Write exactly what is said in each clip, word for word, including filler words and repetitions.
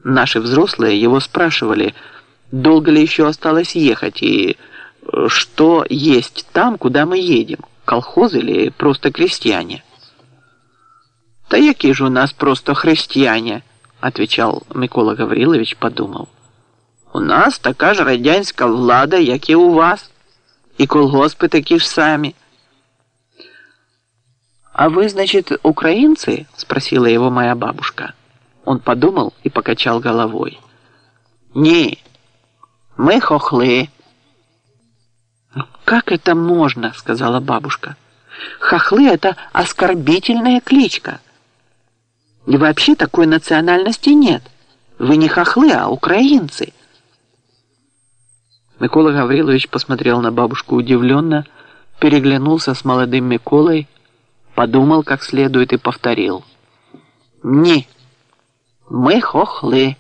Наши взрослые его спрашивали, долго ли еще осталось ехать и что есть там, куда мы едем, колхоз или просто крестьяне. «Та які ж у нас просто християне», – отвечал Микола Гаврилович, подумал. «У нас така ж радянська влада, як і у вас, і колгоспи такі ж самі». «А вы, значит, украинцы?» – спросила его моя бабушка. Он подумал и покачал головой. «Не, мы хохлы». «Как это можно?» – сказала бабушка. «Хохлы – это оскорбительная кличка. И вообще такой национальности нет. Вы не хохлы, а украинцы». Микола Гаврилович посмотрел на бабушку удивленно, переглянулся с молодым Миколой, подумал как следует и повторил. «Не, мы хохлы».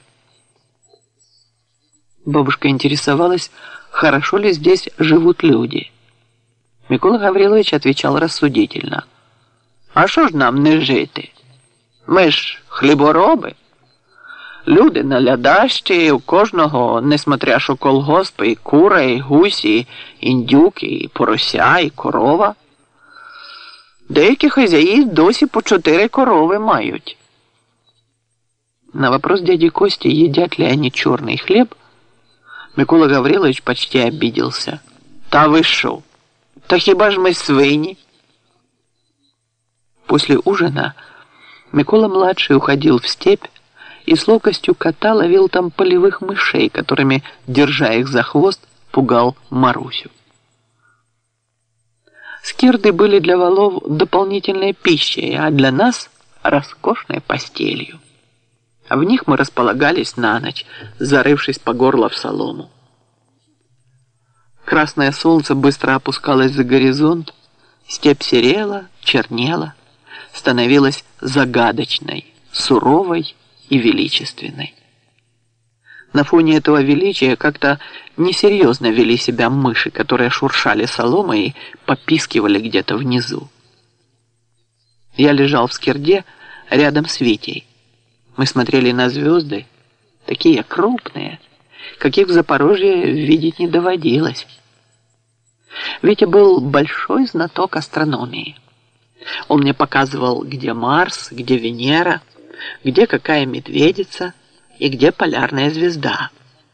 Бабушка интересовалась, хорошо ли здесь живут люди. Микола Гаврилович отвечал рассудительно. «А що ж нам не жити? Ми ж хлібороби. Люди наглядащі, у кожного, несмотря що колгоспи, і кура, і гусі, і індюки, і порося, і корова. Деякі хазяї досі по чотири корови мають». На вопрос дяди Кости, едят ли они черный хлеб, Микола Гаврилович почти обиделся. «Та ви шо? Та хіба ж ми свині?» После ужина Микола-младший уходил в степь и с ловкостью кота ловил там полевых мышей, которыми, держа их за хвост, пугал Марусю. Скирды были для валов дополнительной пищей, а для нас – роскошной постелью. В них мы располагались на ночь, зарывшись по горло в солому. Красное солнце быстро опускалось за горизонт, степь серела, чернела, становилась загадочной, суровой и величественной. На фоне этого величия как-то несерьезно вели себя мыши, которые шуршали соломой и попискивали где-то внизу. Я лежал в скирде рядом с Витей. Мы смотрели на звезды, такие крупные, каких в Запорожье видеть не доводилось. Витя был большой знаток астрономии. Он мне показывал, где Марс, где Венера, где какая медведица и где полярная звезда.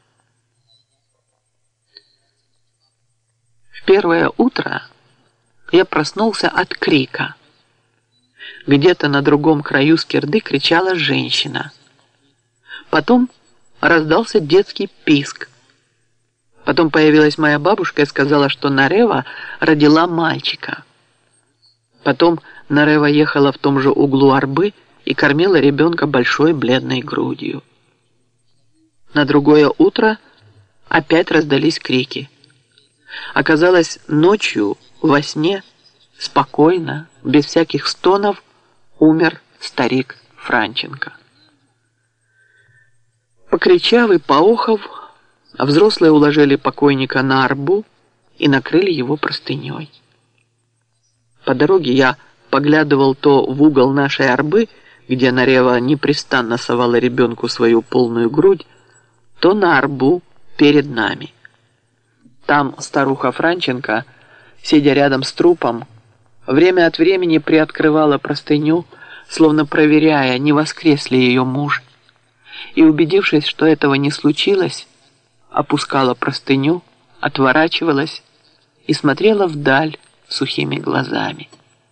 В первое утро я проснулся от крика. Где-то на другом краю скирды кричала женщина. Потом раздался детский писк. Потом появилась моя бабушка и сказала, что Нарева родила мальчика. Потом Нарева ехала в том же углу арбы и кормила ребенка большой бледной грудью. На другое утро опять раздались крики. Оказалось, ночью во сне, спокойно, без всяких стонов, умер старик Франченко. Покричав и поохов, взрослые уложили покойника на арбу и накрыли его простыней. По дороге я поглядывал то в угол нашей арбы, где Нарева непрестанно совала ребенку свою полную грудь, то на арбу перед нами. Там старуха Франченко, сидя рядом с трупом, время от времени приоткрывала простыню, словно проверяя, не воскрес ли ее муж, и, убедившись, что этого не случилось, опускала простыню, отворачивалась и смотрела вдаль сухими глазами.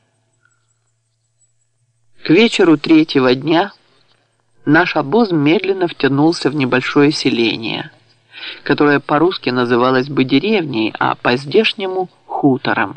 К вечеру третьего дня наш обоз медленно втянулся в небольшое селение, которое по-русски называлось бы деревней, а по-здешнему – хутором.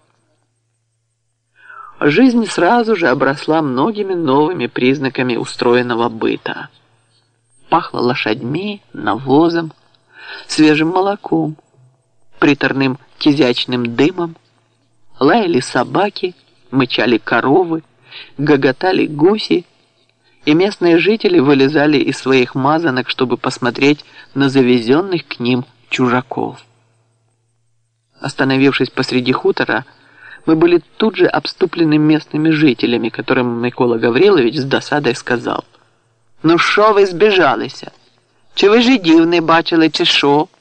Жизнь сразу же обросла многими новыми признаками устроенного быта. Пахло лошадьми, навозом, свежим молоком, приторным кизячным дымом, лаяли собаки, мычали коровы, гоготали гуси, и местные жители вылезали из своих мазанок, чтобы посмотреть на завезенных к ним чужаков. Остановившись посреди хутора, мы были тут же обступлены местными жителями, которым Микола Гаврилович с досадой сказал: Ну що ви збіжалися? Чи ви жидів не бачили, чи що?